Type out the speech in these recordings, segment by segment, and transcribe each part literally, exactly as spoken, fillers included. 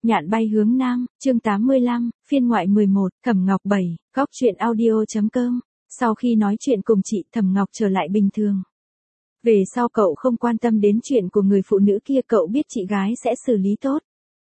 Nhạn bay hướng nam, chương tám mươi lăm, phiên ngoại mười một, Thẩm Ngọc bảy, góc chuyện audio.com. Sau khi nói chuyện cùng chị, Thẩm Ngọc trở lại bình thường. Về sau cậu không quan tâm đến chuyện của người phụ nữ kia, cậu biết chị gái sẽ xử lý tốt.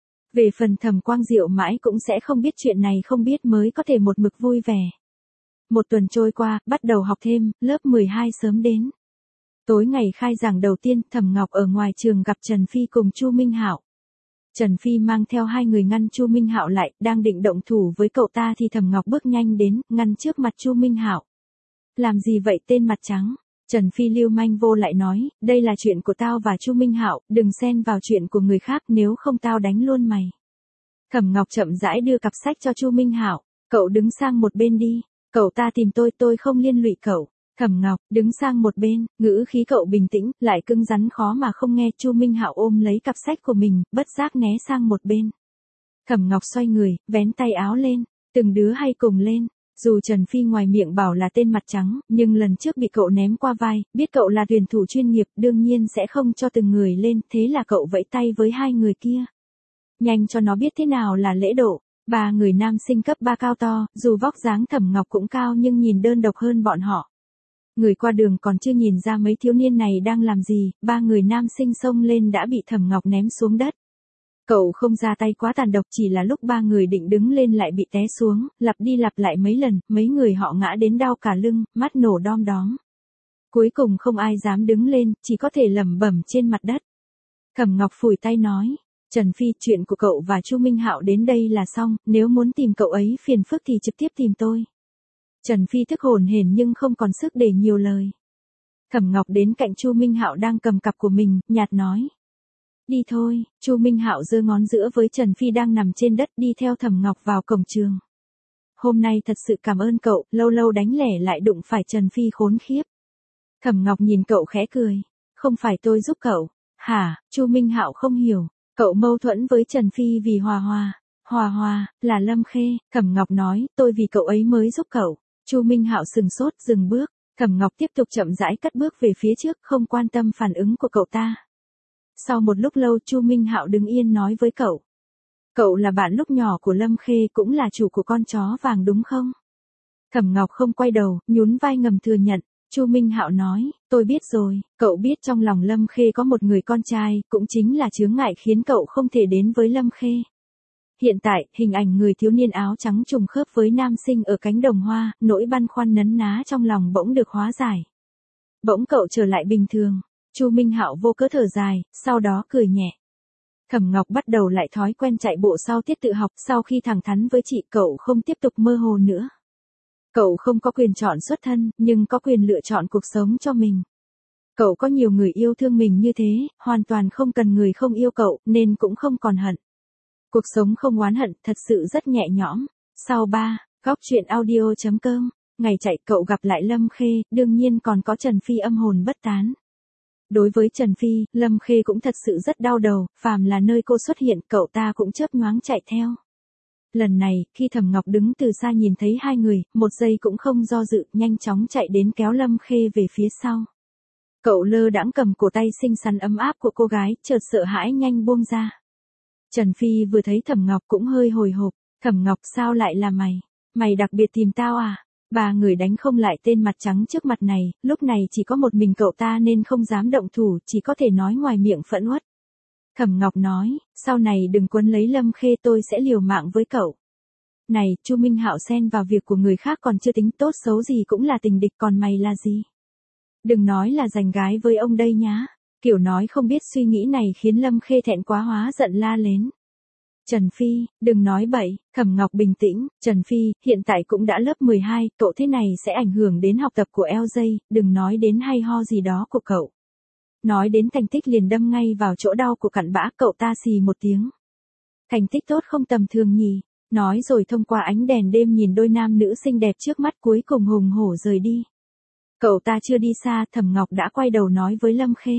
Về phần Thẩm Quang Diệu mãi cũng sẽ không biết chuyện này, không biết mới có thể một mực vui vẻ. Một tuần trôi qua, bắt đầu học thêm, lớp mười hai sớm đến. Tối ngày khai giảng đầu tiên, Thẩm Ngọc ở ngoài trường gặp Trần Phi cùng Chu Minh Hạo. Trần Phi mang theo hai người ngăn Chu Minh Hạo lại, đang định động thủ với cậu ta thì Thẩm Ngọc bước nhanh đến, ngăn trước mặt Chu Minh Hạo. Làm gì vậy tên mặt trắng? Trần Phi lưu manh vô lại nói, đây là chuyện của tao và Chu Minh Hạo, đừng xen vào chuyện của người khác, nếu không tao đánh luôn mày. Thẩm Ngọc chậm rãi đưa cặp sách cho Chu Minh Hạo, cậu đứng sang một bên đi, cậu ta tìm tôi, tôi không liên lụy cậu. Thẩm Ngọc, đứng sang một bên, ngữ khí cậu bình tĩnh, lại cứng rắn khó mà không nghe. Chu Minh Hạo ôm lấy cặp sách của mình, bất giác né sang một bên. Thẩm Ngọc xoay người, vén tay áo lên, từng đứa hay cùng lên. Dù Trần Phi ngoài miệng bảo là tên mặt trắng, nhưng lần trước bị cậu ném qua vai, biết cậu là tuyển thủ chuyên nghiệp, đương nhiên sẽ không cho từng người lên, thế là cậu vẫy tay với hai người kia. Nhanh cho nó biết thế nào là lễ độ. Ba người nam sinh cấp ba cao to, dù vóc dáng Thẩm Ngọc cũng cao nhưng nhìn đơn độc hơn bọn họ. Người qua đường còn chưa nhìn ra mấy thiếu niên này đang làm gì, ba người nam sinh xông lên đã bị Thẩm Ngọc ném xuống đất. Cậu không ra tay quá tàn độc, chỉ là lúc ba người định đứng lên lại bị té xuống, lặp đi lặp lại mấy lần, mấy người họ ngã đến đau cả lưng, mắt nổ đom đóm. Cuối cùng không ai dám đứng lên, chỉ có thể lẩm bẩm trên mặt đất. Thẩm Ngọc phủi tay nói, Trần Phi, chuyện của cậu và Chu Minh Hạo đến đây là xong, nếu muốn tìm cậu ấy phiền phức thì trực tiếp tìm tôi. Trần Phi tức hồn hển nhưng không còn sức để nhiều lời. Thẩm Ngọc đến cạnh Chu Minh Hạo đang cầm cặp của mình, nhạt nói. Đi thôi. Chu Minh Hạo giơ ngón giữa với Trần Phi đang nằm trên đất, đi theo Thẩm Ngọc vào cổng trường. Hôm nay thật sự cảm ơn cậu, lâu lâu đánh lẻ lại đụng phải Trần Phi khốn khiếp. Thẩm Ngọc nhìn cậu khẽ cười. Không phải tôi giúp cậu. Hả? Chu Minh Hạo không hiểu. Cậu mâu thuẫn với Trần Phi vì Hòa Hòa. Hòa Hòa, là Lâm Khê. Thẩm Ngọc nói, tôi vì cậu ấy mới giúp cậu. Chu Minh Hạo sừng sốt, dừng bước. Thẩm Ngọc tiếp tục chậm rãi cất bước về phía trước, không quan tâm phản ứng của cậu ta. Sau một lúc lâu, Chu Minh Hạo đứng yên nói với cậu. Cậu là bạn lúc nhỏ của Lâm Khê, cũng là chủ của con chó vàng đúng không? Thẩm Ngọc không quay đầu, nhún vai ngầm thừa nhận. Chu Minh Hạo nói, tôi biết rồi, cậu biết trong lòng Lâm Khê có một người con trai, cũng chính là chướng ngại khiến cậu không thể đến với Lâm Khê. Hiện tại, hình ảnh người thiếu niên áo trắng trùng khớp với nam sinh ở cánh đồng hoa, nỗi băn khoăn nấn ná trong lòng bỗng được hóa giải. Bỗng cậu trở lại bình thường. Chu Minh Hạo vô cớ thở dài, sau đó cười nhẹ. Thẩm Ngọc bắt đầu lại thói quen chạy bộ sau tiết tự học, sau khi thẳng thắn với chị, cậu không tiếp tục mơ hồ nữa. Cậu không có quyền chọn xuất thân, nhưng có quyền lựa chọn cuộc sống cho mình. Cậu có nhiều người yêu thương mình như thế, hoàn toàn không cần người không yêu cậu, nên cũng không còn hận. Cuộc sống không oán hận, thật sự rất nhẹ nhõm. Sau ba, góc chuyện audio.com, ngày chạy cậu gặp lại Lâm Khê, đương nhiên còn có Trần Phi âm hồn bất tán. Đối với Trần Phi, Lâm Khê cũng thật sự rất đau đầu, phàm là nơi cô xuất hiện, cậu ta cũng chớp nhoáng chạy theo. Lần này, khi Thẩm Ngọc đứng từ xa nhìn thấy hai người, một giây cũng không do dự, nhanh chóng chạy đến kéo Lâm Khê về phía sau. Cậu lơ đãng cầm cổ tay xinh xắn ấm áp của cô gái, chợt sợ hãi nhanh buông ra. Trần Phi vừa thấy Thẩm Ngọc cũng hơi hồi hộp. Thẩm Ngọc, sao lại là mày? Mày đặc biệt tìm tao à? Ba người đánh không lại tên mặt trắng trước mặt này, lúc này chỉ có một mình cậu ta nên không dám động thủ, chỉ có thể nói ngoài miệng phẫn uất. Thẩm Ngọc nói, sau này đừng quấn lấy Lâm Khê, tôi sẽ liều mạng với cậu. Này, Chu Minh Hạo xen vào việc của người khác còn chưa tính, tốt xấu gì cũng là tình địch, còn mày là gì? Đừng nói là giành gái với ông đây nhá. Kiểu nói không biết suy nghĩ này khiến Lâm Khê thẹn quá hóa giận la lên. Trần Phi, đừng nói bậy. Thẩm Ngọc bình tĩnh, Trần Phi, hiện tại cũng đã lớp mười hai, cậu thế này sẽ ảnh hưởng đến học tập của lờ gi, đừng nói đến hay ho gì đó của cậu. Nói đến thành tích liền đâm ngay vào chỗ đau của cặn bã, cậu ta xì một tiếng. Thành tích tốt không tầm thường nhỉ, nói rồi thông qua ánh đèn đêm nhìn đôi nam nữ xinh đẹp trước mắt, cuối cùng hùng hổ rời đi. Cậu ta chưa đi xa, Thẩm Ngọc đã quay đầu nói với Lâm Khê.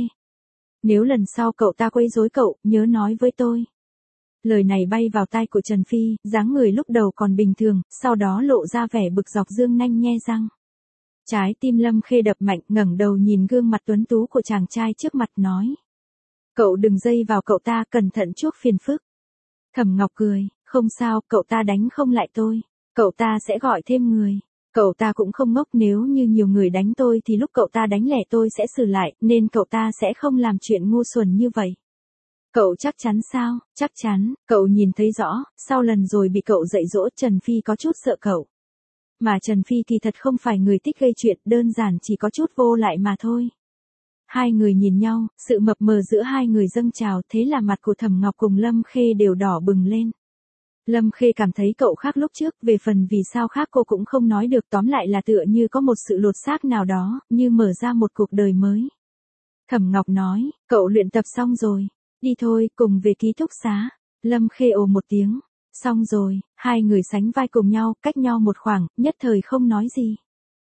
Nếu lần sau cậu ta quấy rối cậu, nhớ nói với tôi. Lời này bay vào tai của Trần Phi, dáng người lúc đầu còn bình thường, sau đó lộ ra vẻ bực dọc, dương nanh nhe răng. Trái tim Lâm Khê đập mạnh, ngẩng đầu nhìn gương mặt tuấn tú của chàng trai trước mặt nói. Cậu đừng dây vào cậu ta, cẩn thận chuốc phiền phức. Thẩm Ngọc cười, không sao, cậu ta đánh không lại tôi. Cậu ta sẽ gọi thêm người. Cậu ta cũng không ngốc, nếu như nhiều người đánh tôi thì lúc cậu ta đánh lẻ tôi sẽ xử lại, nên cậu ta sẽ không làm chuyện ngu xuẩn như vậy. Cậu chắc chắn sao? Chắc chắn, cậu nhìn thấy rõ, sau lần rồi bị cậu dạy dỗ Trần Phi có chút sợ cậu. Mà Trần Phi kỳ thật không phải người thích gây chuyện, đơn giản chỉ có chút vô lại mà thôi. Hai người nhìn nhau, sự mập mờ giữa hai người dâng trào, thế là mặt của Thẩm Ngọc cùng Lâm Khê đều đỏ bừng lên. Lâm Khê cảm thấy cậu khác lúc trước, về phần vì sao khác cô cũng không nói được, tóm lại là tựa như có một sự lột xác nào đó, như mở ra một cuộc đời mới. Thẩm Ngọc nói, cậu luyện tập xong rồi, đi thôi, cùng về ký túc xá. Lâm Khê ồ một tiếng, xong rồi, hai người sánh vai cùng nhau, cách nhau một khoảng, nhất thời không nói gì.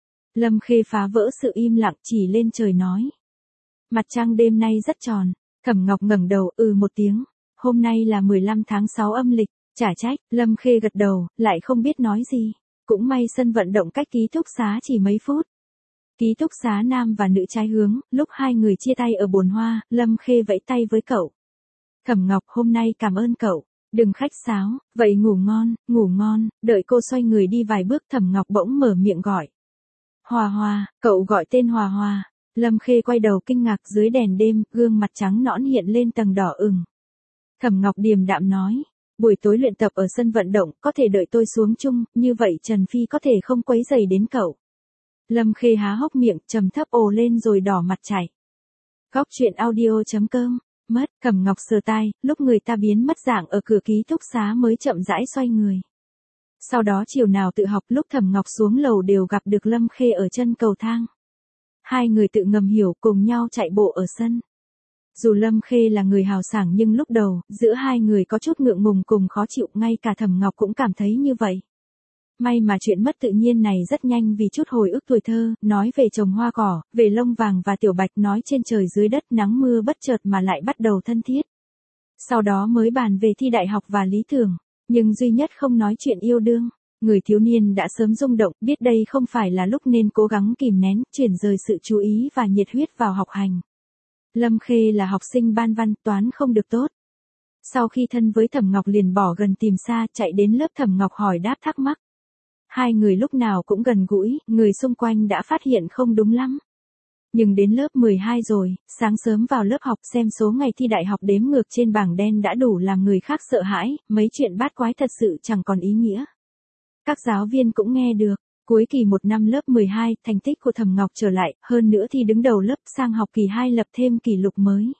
Lâm Khê phá vỡ sự im lặng, chỉ lên trời nói. Mặt trăng đêm nay rất tròn. Thẩm Ngọc ngẩng đầu, ừ một tiếng. Hôm nay là mười lăm tháng sáu âm lịch, chả trách. Lâm Khê gật đầu, lại không biết nói gì. Cũng may sân vận động cách ký túc xá chỉ mấy phút. Ký túc xá nam và nữ trái hướng, lúc hai người chia tay ở bồn hoa, Lâm Khê vẫy tay với cậu. Thẩm Ngọc, hôm nay cảm ơn cậu. Đừng khách sáo, vậy ngủ ngon, ngủ ngon. Đợi cô xoay người đi vài bước, Thẩm Ngọc bỗng mở miệng gọi. Hòa Hòa, cậu gọi tên Hòa Hòa. Lâm Khê quay đầu kinh ngạc, dưới đèn đêm, gương mặt trắng nõn hiện lên tầng đỏ ửng. Thẩm Ngọc điềm đạm nói, buổi tối luyện tập ở sân vận động, có thể đợi tôi xuống chung, như vậy Trần Phi có thể không quấy rầy đến cậu. Lâm Khê há hốc miệng, trầm thấp ồ lên rồi đỏ mặt chảy. Góc truyện audio chấm com, mất, Thẩm Ngọc sờ tai, lúc người ta biến mất dạng ở cửa ký túc xá mới chậm rãi xoay người. Sau đó chiều nào tự học, lúc Thẩm Ngọc xuống lầu đều gặp được Lâm Khê ở chân cầu thang. Hai người tự ngầm hiểu, cùng nhau chạy bộ ở sân. Dù Lâm Khê là người hào sảng nhưng lúc đầu, giữa hai người có chút ngượng ngùng cùng khó chịu, ngay cả Thẩm Ngọc cũng cảm thấy như vậy. May mà chuyện mất tự nhiên này rất nhanh vì chút hồi ức tuổi thơ, nói về trồng hoa cỏ, về lông vàng và tiểu bạch, nói trên trời dưới đất nắng mưa bất chợt mà lại bắt đầu thân thiết. Sau đó mới bàn về thi đại học và lý tưởng, nhưng duy nhất không nói chuyện yêu đương. Người thiếu niên đã sớm rung động, biết đây không phải là lúc nên cố gắng kìm nén, chuyển rời sự chú ý và nhiệt huyết vào học hành. Lâm Khê là học sinh ban văn, toán không được tốt. Sau khi thân với Thẩm Ngọc liền bỏ gần tìm xa, chạy đến lớp Thẩm Ngọc hỏi đáp thắc mắc. Hai người lúc nào cũng gần gũi, người xung quanh đã phát hiện không đúng lắm. Nhưng đến lớp mười hai rồi, sáng sớm vào lớp học xem số ngày thi đại học đếm ngược trên bảng đen đã đủ làm người khác sợ hãi, mấy chuyện bát quái thật sự chẳng còn ý nghĩa. Các giáo viên cũng nghe được, cuối kỳ một năm lớp mười hai, thành tích của Thẩm Ngọc trở lại, hơn nữa thi đứng đầu lớp, sang học kỳ hai lập thêm kỷ lục mới.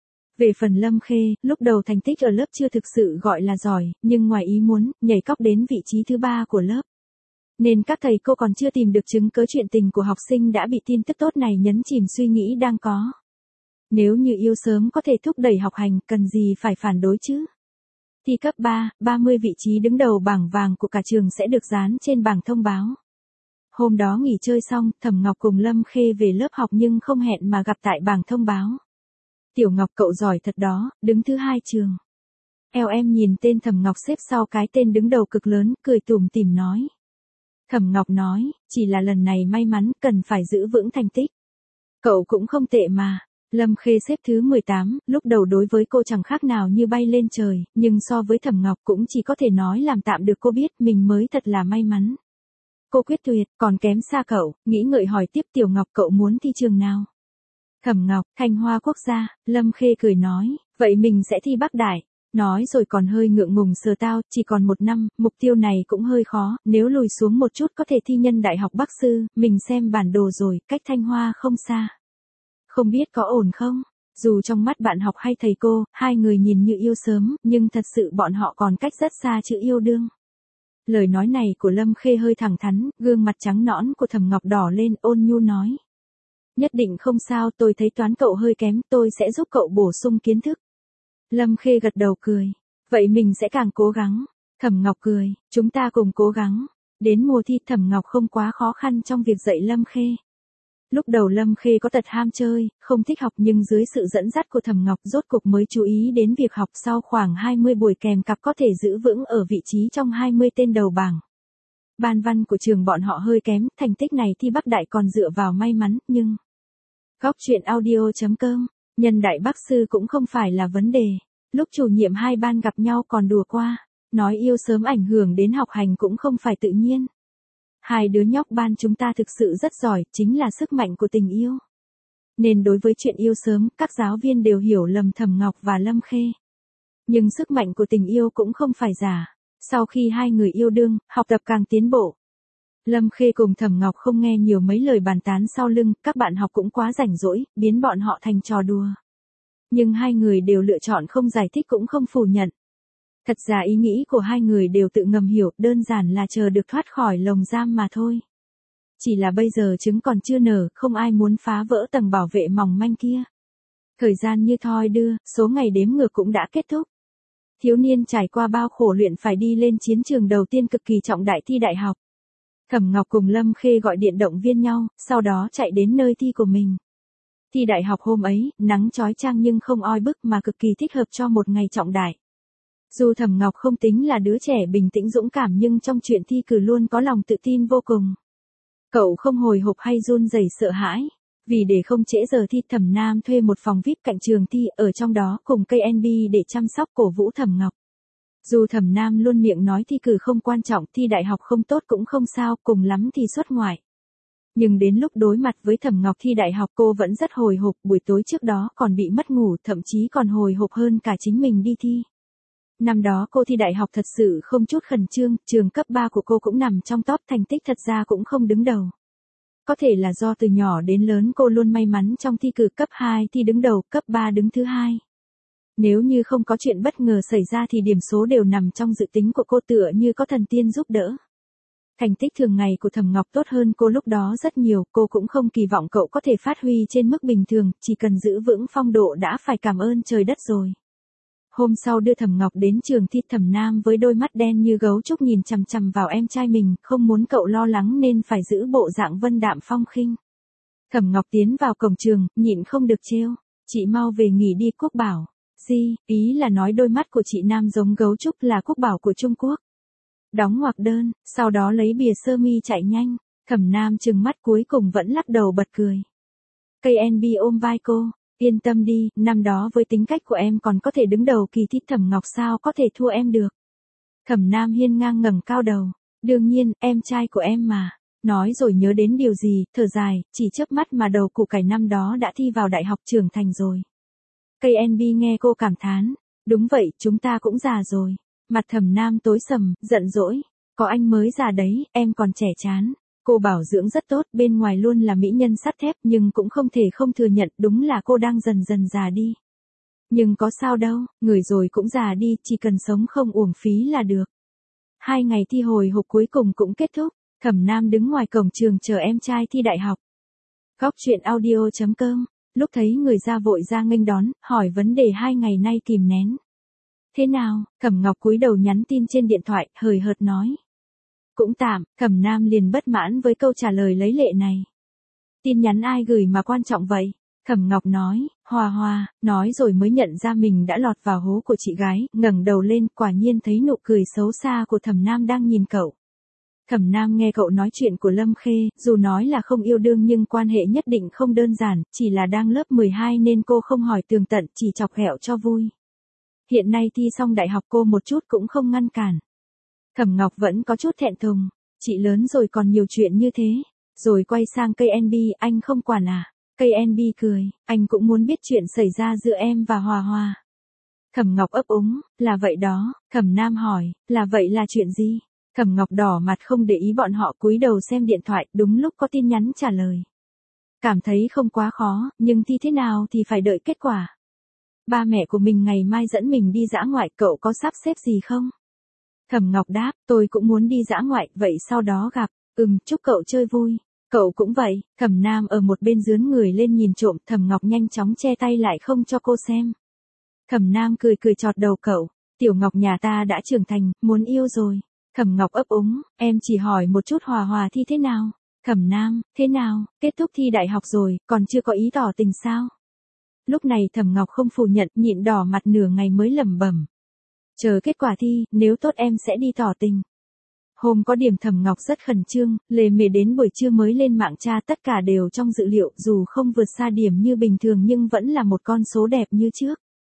Về phần Lâm Khê, lúc đầu thành tích ở lớp chưa thực sự gọi là giỏi, nhưng ngoài ý muốn, nhảy cóc đến vị trí thứ ba của lớp. Nên các thầy cô còn chưa tìm được chứng cớ chuyện tình của học sinh đã bị tin tức tốt này nhấn chìm suy nghĩ đang có. Nếu như yêu sớm có thể thúc đẩy học hành, cần gì phải phản đối chứ? Thi cấp ba, ba mươi vị trí đứng đầu bảng vàng của cả trường sẽ được dán trên bảng thông báo. Hôm đó nghỉ chơi xong, Thẩm Ngọc cùng Lâm Khê về lớp học nhưng không hẹn mà gặp tại bảng thông báo. Tiểu Ngọc, cậu giỏi thật đó, đứng thứ hai trường. Eo em nhìn tên Thẩm Ngọc xếp sau cái tên đứng đầu cực lớn, cười tủm tỉm nói. Thẩm Ngọc nói, chỉ là lần này may mắn, cần phải giữ vững thành tích. Cậu cũng không tệ mà. Lâm Khê xếp thứ mười tám, lúc đầu đối với cô chẳng khác nào như bay lên trời, nhưng so với Thẩm Ngọc cũng chỉ có thể nói làm tạm được, cô biết mình mới thật là may mắn. Cô quyết tuyệt, còn kém xa cậu, nghĩ ngợi hỏi tiếp, Tiểu Ngọc, cậu muốn thi trường nào? Thẩm Ngọc, Thanh Hoa Quốc gia. Lâm Khê cười nói, vậy mình sẽ thi Bắc Đại. Nói rồi còn hơi ngượng ngùng sờ tao, chỉ còn một năm, mục tiêu này cũng hơi khó, nếu lùi xuống một chút có thể thi nhân đại học Bắc Sư, mình xem bản đồ rồi, cách Thanh Hoa không xa. Không biết có ổn không? Dù trong mắt bạn học hay thầy cô, hai người nhìn như yêu sớm, nhưng thật sự bọn họ còn cách rất xa chữ yêu đương. Lời nói này của Lâm Khê hơi thẳng thắn, gương mặt trắng nõn của Thẩm Ngọc đỏ lên, ôn nhu nói. Nhất định không sao, tôi thấy toán cậu hơi kém, tôi sẽ giúp cậu bổ sung kiến thức. Lâm Khê gật đầu cười. Vậy mình sẽ càng cố gắng. Thẩm Ngọc cười, chúng ta cùng cố gắng. Đến mùa thi, Thẩm Ngọc không quá khó khăn trong việc dạy Lâm Khê. Lúc đầu Lâm Khê có tật ham chơi, không thích học, nhưng dưới sự dẫn dắt của Thẩm Ngọc rốt cục mới chú ý đến việc học. Sau khoảng hai mươi buổi kèm cặp có thể giữ vững ở vị trí trong hai mươi tên đầu bảng. Ban văn của trường bọn họ hơi kém, thành tích này thi Bắc Đại còn dựa vào may mắn, nhưng... Góc truyện audio chấm com, nhân đại Bắc Sư cũng không phải là vấn đề. Lúc chủ nhiệm hai ban gặp nhau còn đùa qua, nói yêu sớm ảnh hưởng đến học hành cũng không phải tự nhiên. Hai đứa nhóc ban chúng ta thực sự rất giỏi, chính là sức mạnh của tình yêu. Nên đối với chuyện yêu sớm, các giáo viên đều hiểu lầm Thẩm Ngọc và Lâm Khê. Nhưng sức mạnh của tình yêu cũng không phải giả. Sau khi hai người yêu đương, học tập càng tiến bộ. Lâm Khê cùng Thẩm Ngọc không nghe nhiều mấy lời bàn tán sau lưng, các bạn học cũng quá rảnh rỗi, biến bọn họ thành trò đùa. Nhưng hai người đều lựa chọn không giải thích cũng không phủ nhận. Thật ra ý nghĩ của hai người đều tự ngầm hiểu, đơn giản là chờ được thoát khỏi lồng giam mà thôi. Chỉ là bây giờ trứng còn chưa nở, không ai muốn phá vỡ tầng bảo vệ mỏng manh kia. Thời gian như thoi đưa, số ngày đếm ngược cũng đã kết thúc. Thiếu niên trải qua bao khổ luyện phải đi lên chiến trường đầu tiên cực kỳ trọng đại thi đại học. Thẩm Ngọc cùng Lâm Khê gọi điện động viên nhau, sau đó chạy đến nơi thi của mình. Thi đại học hôm ấy, nắng chói chang nhưng không oi bức mà cực kỳ thích hợp cho một ngày trọng đại. Dù Thẩm Ngọc không tính là đứa trẻ bình tĩnh dũng cảm nhưng trong chuyện thi cử luôn có lòng tự tin vô cùng. Cậu không hồi hộp hay run rẩy sợ hãi. Vì để không trễ giờ thi, Thẩm Nam thuê một phòng vi ai pi cạnh trường thi, ở trong đó cùng ca en bê để chăm sóc cổ vũ Thẩm Ngọc. Dù Thẩm Nam luôn miệng nói thi cử không quan trọng, thi đại học không tốt cũng không sao, cùng lắm thì xuất ngoại. Nhưng đến lúc đối mặt với Thẩm Ngọc thi đại học cô vẫn rất hồi hộp, buổi tối trước đó còn bị mất ngủ, thậm chí còn hồi hộp hơn cả chính mình đi thi. Năm đó cô thi đại học thật sự không chút khẩn trương, trường cấp ba của cô cũng nằm trong top, thành tích thật ra cũng không đứng đầu. Có thể là do từ nhỏ đến lớn cô luôn may mắn trong thi cử, cấp hai thi đứng đầu, cấp ba đứng thứ hai. Nếu như không có chuyện bất ngờ xảy ra thì điểm số đều nằm trong dự tính của cô, tựa như có thần tiên giúp đỡ. Thành tích thường ngày của Thẩm Ngọc tốt hơn cô lúc đó rất nhiều, cô cũng không kỳ vọng cậu có thể phát huy trên mức bình thường, chỉ cần giữ vững phong độ đã phải cảm ơn trời đất rồi. Hôm sau đưa Thẩm Ngọc đến trường thi, Thẩm Nam với đôi mắt đen như gấu trúc nhìn chằm chằm vào em trai mình, không muốn cậu lo lắng nên phải giữ bộ dạng vân đạm phong khinh. Thẩm Ngọc tiến vào cổng trường, nhịn không được trêu, chị mau về nghỉ đi. Quốc Bảo. Gì, ý là nói đôi mắt của chị Nam giống gấu trúc, là Quốc Bảo của Trung Quốc. Đóng ngoặc đơn, sau đó lấy bìa sơ mi chạy nhanh. Thẩm Nam trừng mắt cuối cùng vẫn lắc đầu bật cười. ca en bê ôm vai cô. Yên tâm đi, năm đó với tính cách của em còn có thể đứng đầu kỳ thi, Thẩm Ngọc sao có thể thua em được. Thẩm Nam hiên ngang ngẩng cao đầu. Đương nhiên, em trai của em mà. Nói rồi nhớ đến điều gì, thở dài, chỉ chớp mắt mà đầu củ cải năm đó đã thi vào đại học trưởng thành rồi. ca en bê nghe cô cảm thán. Đúng vậy, chúng ta cũng già rồi. Mặt Thẩm Nam tối sầm, giận dỗi. Có anh mới già đấy, em còn trẻ chán. Cô bảo dưỡng rất tốt, bên ngoài luôn là mỹ nhân sắt thép, nhưng cũng không thể không thừa nhận, đúng là cô đang dần dần già đi. Nhưng có sao đâu, người rồi cũng già đi, chỉ cần sống không uổng phí là được. Hai ngày thi hồi hộp cuối cùng cũng kết thúc, Thẩm Nam đứng ngoài cổng trường chờ em trai thi đại học. Góc truyện audio chấm com, lúc thấy người ra vội ra nghênh đón, hỏi vấn đề hai ngày nay kìm nén. Thế nào? Thẩm Ngọc cúi đầu nhắn tin trên điện thoại, hời hợt nói. Cũng tạm. Thẩm Nam liền bất mãn với câu trả lời lấy lệ này. Tin nhắn ai gửi mà quan trọng vậy? Thẩm Ngọc nói, Hòa Hòa, nói rồi mới nhận ra mình đã lọt vào hố của chị gái, ngẩng đầu lên, quả nhiên thấy nụ cười xấu xa của Thẩm Nam đang nhìn cậu. Thẩm Nam nghe cậu nói chuyện của Lâm Khê, dù nói là không yêu đương nhưng quan hệ nhất định không đơn giản, chỉ là đang lớp mười hai nên cô không hỏi tường tận, chỉ chọc ghẹo cho vui. Hiện nay thi xong đại học cô một chút cũng không ngăn cản. Thẩm Ngọc vẫn có chút thẹn thùng, chị lớn rồi còn nhiều chuyện như thế. Rồi quay sang ca en bê, anh không quản à? ca en bê cười, anh cũng muốn biết chuyện xảy ra giữa em và Hòa Hòa. Thẩm Ngọc ấp úng, là vậy đó. Thẩm Nam hỏi, là vậy là chuyện gì? Thẩm Ngọc đỏ mặt không để ý bọn họ, cúi đầu xem điện thoại, đúng lúc có tin nhắn trả lời. Cảm thấy không quá khó, nhưng thi thế nào thì phải đợi kết quả. Ba mẹ của mình ngày mai dẫn mình đi dã ngoại, cậu có sắp xếp gì không? Thẩm Ngọc đáp, tôi cũng muốn đi dã ngoại, vậy sau đó gặp. Ừm, chúc cậu chơi vui. Cậu cũng vậy. Thẩm Nam ở một bên dướn người lên nhìn trộm, Thẩm Ngọc nhanh chóng che tay lại không cho cô xem. Thẩm Nam cười cười chọt đầu cậu, Tiểu Ngọc nhà ta đã trưởng thành, muốn yêu rồi. Thẩm Ngọc ấp úng, em chỉ hỏi một chút Hòa Hòa thi thế nào? Thẩm Nam, thế nào, kết thúc thi đại học rồi, còn chưa có ý tỏ tình sao? Lúc này Thẩm Ngọc không phủ nhận, nhịn đỏ mặt nửa ngày mới lẩm bẩm. Chờ kết quả thi, nếu tốt em sẽ đi tỏ tình. Hôm có điểm Thẩm Ngọc rất khẩn trương, lề mề đến buổi trưa mới lên mạng tra, tất cả đều trong dự liệu, dù không vượt xa điểm như bình thường nhưng vẫn là một con số đẹp như trước.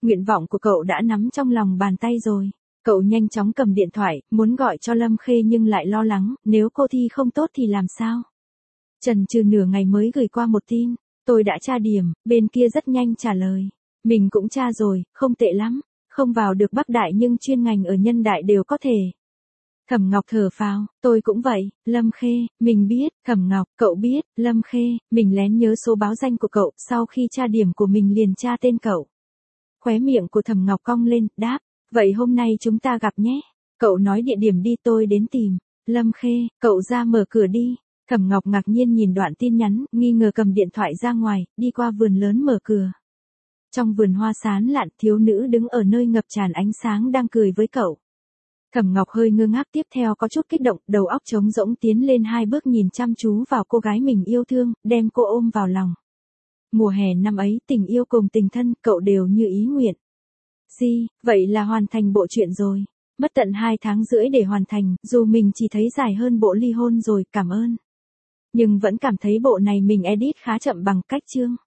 Nguyện vọng của cậu đã nắm trong lòng bàn tay rồi. Cậu nhanh chóng cầm điện thoại, muốn gọi cho Lâm Khê nhưng lại lo lắng, nếu cô thi không tốt thì làm sao? Chần chừ nửa ngày mới gửi qua một tin, tôi đã tra điểm, bên kia rất nhanh trả lời. Mình cũng tra rồi, không tệ lắm, không vào được Bắc Đại nhưng chuyên ngành ở Nhân Đại đều có thể. Thẩm Ngọc thở phào, tôi cũng vậy, Lâm Khê, mình biết, Thẩm Ngọc, cậu biết, Lâm Khê, mình lén nhớ số báo danh của cậu, sau khi tra điểm của mình liền tra tên cậu. Khóe miệng của Thẩm Ngọc cong lên, đáp, vậy hôm nay chúng ta gặp nhé. Cậu nói địa điểm đi tôi đến tìm. Lâm Khê, cậu ra mở cửa đi. Thẩm Ngọc ngạc nhiên nhìn đoạn tin nhắn, nghi ngờ cầm điện thoại ra ngoài, đi qua vườn lớn mở cửa. Trong vườn hoa sán lạn, thiếu nữ đứng ở nơi ngập tràn ánh sáng đang cười với cậu. Thẩm Ngọc hơi ngơ ngác, tiếp theo có chút kích động, đầu óc trống rỗng tiến lên hai bước nhìn chăm chú vào cô gái mình yêu thương, đem cô ôm vào lòng. Mùa hè năm ấy, tình yêu cùng tình thân, cậu đều như ý nguyện. Gì, vậy là hoàn thành bộ truyện rồi. Mất tận hai tháng rưỡi để hoàn thành, dù mình chỉ thấy dài hơn bộ ly hôn rồi, cảm ơn. Nhưng vẫn cảm thấy bộ này mình edit khá chậm bằng cách chương.